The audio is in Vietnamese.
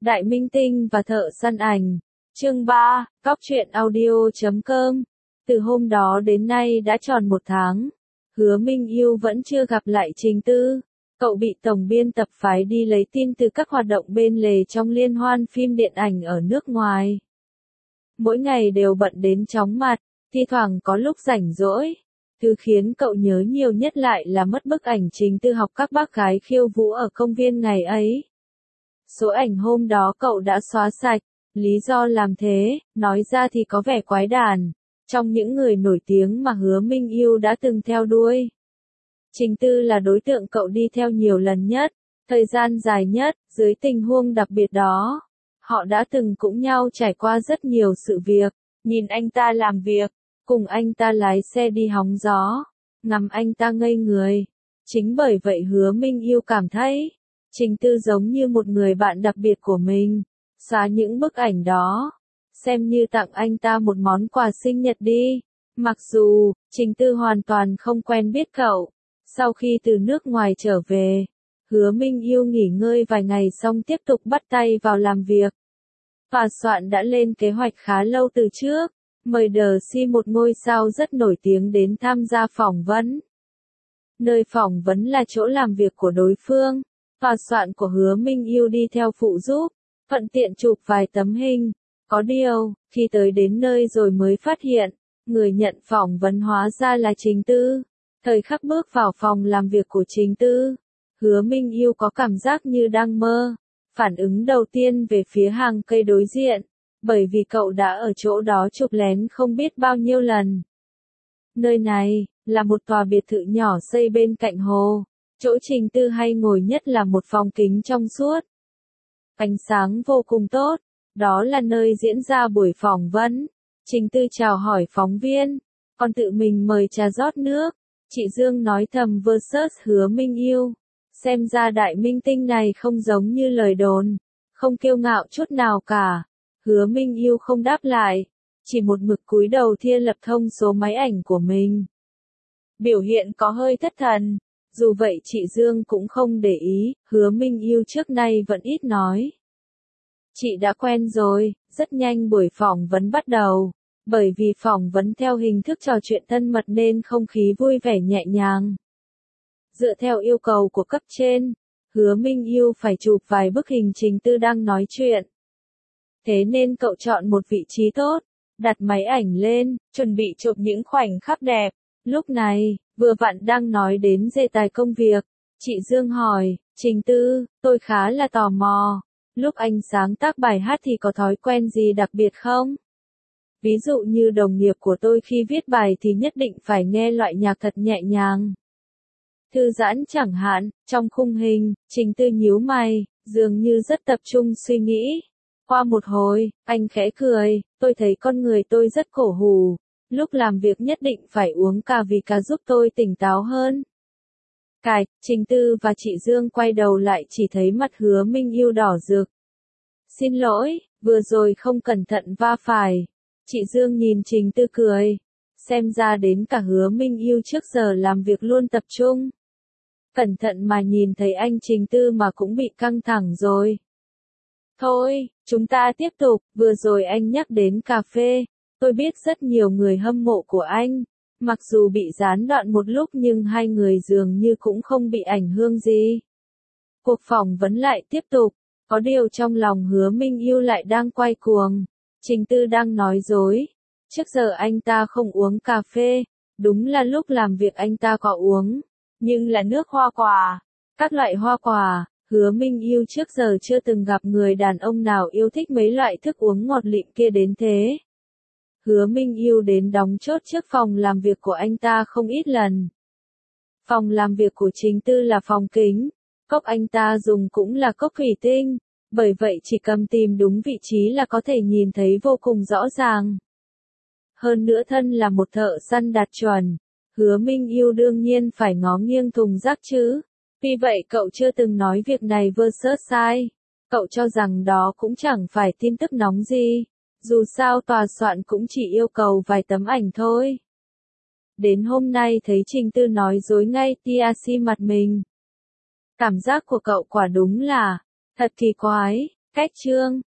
Đại Minh Tinh và Thợ Săn Ảnh. Chương 3, Cóc truyện audio.com. Từ hôm đó đến nay đã tròn 1 tháng. Hứa Minh Yêu vẫn chưa gặp lại Trình Tư. Cậu bị tổng biên tập phái đi lấy tin từ các hoạt động bên lề trong liên hoan phim điện ảnh ở nước ngoài. Mỗi ngày đều bận đến chóng mặt, thi thoảng có lúc rảnh rỗi. Thứ khiến cậu nhớ nhiều nhất lại là mất bức ảnh Trình Tư học các bác gái khiêu vũ ở công viên ngày ấy. Số ảnh hôm đó cậu đã xóa sạch, lý do làm thế, nói ra thì có vẻ quái đản, trong những người nổi tiếng mà Hứa Minh Yêu đã từng theo đuôi. Trình Tư là đối tượng cậu đi theo nhiều lần nhất, thời gian dài nhất, dưới tình huống đặc biệt đó. Họ đã từng cùng nhau trải qua rất nhiều sự việc, nhìn anh ta làm việc, cùng anh ta lái xe đi hóng gió, ngắm anh ta ngây người. Chính bởi vậy Hứa Minh Yêu cảm thấy, Trình Tư giống như một người bạn đặc biệt của mình. Xóa những bức ảnh đó, xem như tặng anh ta một món quà sinh nhật đi. Mặc dù, Trình Tư hoàn toàn không quen biết cậu. Sau khi từ nước ngoài trở về, Hứa Minh Yêu nghỉ ngơi vài ngày xong tiếp tục bắt tay vào làm việc. Tòa soạn đã lên kế hoạch khá lâu từ trước, mời The, một ngôi sao rất nổi tiếng đến tham gia phỏng vấn. Nơi phỏng vấn là chỗ làm việc của đối phương. Tòa soạn của Hứa Minh Yêu đi theo phụ giúp, thuận tiện chụp vài tấm hình. Có điều, khi tới đến nơi rồi mới phát hiện, người nhận phỏng vấn hóa ra là Trình Tư. Thời khắc bước vào phòng làm việc của Trình Tư, Hứa Minh Yêu có cảm giác như đang mơ. Phản ứng đầu tiên về phía hàng cây đối diện, bởi vì cậu đã ở chỗ đó chụp lén không biết bao nhiêu lần. Nơi này, là một tòa biệt thự nhỏ xây bên cạnh hồ. Chỗ Trình Tư hay ngồi nhất là một phòng kính trong suốt. Ánh sáng vô cùng tốt, đó là nơi diễn ra buổi phỏng vấn. Trình Tư chào hỏi phóng viên, còn tự mình mời trà rót nước. Chị Dương nói thầm versus Hứa Minh Yêu. Xem ra Đại Minh Tinh này không giống như lời đồn, không kiêu ngạo chút nào cả. Hứa Minh Yêu không đáp lại, chỉ một mực cúi đầu thiên lập thông số máy ảnh của mình. Biểu hiện có hơi thất thần. Dù vậy chị Dương cũng không để ý, Hứa Minh Yêu trước nay vẫn ít nói. Chị đã quen rồi, rất nhanh buổi phỏng vấn bắt đầu. Bởi vì phỏng vấn theo hình thức trò chuyện thân mật nên không khí vui vẻ nhẹ nhàng. Dựa theo yêu cầu của cấp trên, Hứa Minh Yêu phải chụp vài bức hình Trình Tư đang nói chuyện. Thế nên cậu chọn một vị trí tốt, đặt máy ảnh lên, chuẩn bị chụp những khoảnh khắc đẹp. Lúc này, vừa vặn đang nói đến đề tài công việc, chị Dương hỏi, Trình Tư, tôi khá là tò mò, lúc anh sáng tác bài hát thì có thói quen gì đặc biệt không? Ví dụ như đồng nghiệp của tôi khi viết bài thì nhất định phải nghe loại nhạc thật nhẹ nhàng. Thư giãn chẳng hạn, trong khung hình, Trình Tư nhíu mày, dường như rất tập trung suy nghĩ. Qua một hồi, anh khẽ cười, tôi thấy con người tôi rất cổ hủ. Lúc làm việc nhất định phải uống cà vì cà giúp tôi tỉnh táo hơn. Cạch, Trình Tư và chị Dương quay đầu lại chỉ thấy mặt Hứa Minh Yêu đỏ rực. Xin lỗi, vừa rồi không cẩn thận va phải. Chị Dương nhìn Trình Tư cười. Xem ra đến cả Hứa Minh Yêu trước giờ làm việc luôn tập trung. Cẩn thận mà nhìn thấy anh Trình Tư mà cũng bị căng thẳng rồi. Thôi, chúng ta tiếp tục, vừa rồi anh nhắc đến cà phê. Tôi biết rất nhiều người hâm mộ của anh, mặc dù bị gián đoạn một lúc nhưng hai người dường như cũng không bị ảnh hưởng gì. Cuộc phỏng vấn lại tiếp tục, có điều trong lòng Hứa Minh Yêu lại đang quay cuồng. Trình Tư đang nói dối. Trước giờ anh ta không uống cà phê, đúng là lúc làm việc anh ta có uống, nhưng là nước hoa quả. Các loại hoa quả, Hứa Minh Yêu trước giờ chưa từng gặp người đàn ông nào yêu thích mấy loại thức uống ngọt lịm kia đến thế. Hứa Minh Yêu đến đóng chốt trước phòng làm việc của anh ta không ít lần. Phòng làm việc của Trình Tư là phòng kính, cốc anh ta dùng cũng là cốc thủy tinh, bởi vậy chỉ cần tìm đúng vị trí là có thể nhìn thấy vô cùng rõ ràng. Hơn nữa thân là một thợ săn đạt chuẩn, Hứa Minh Yêu đương nhiên phải ngó nghiêng thùng rác chứ. Vì vậy cậu chưa từng nói việc này versus sai. Cậu cho rằng đó cũng chẳng phải tin tức nóng gì. Dù sao tòa soạn cũng chỉ yêu cầu vài tấm ảnh thôi. Đến hôm nay thấy Trình Tư nói dối ngay TRC mặt mình. Cảm giác của cậu quả đúng là, thật kỳ quái, Cách chương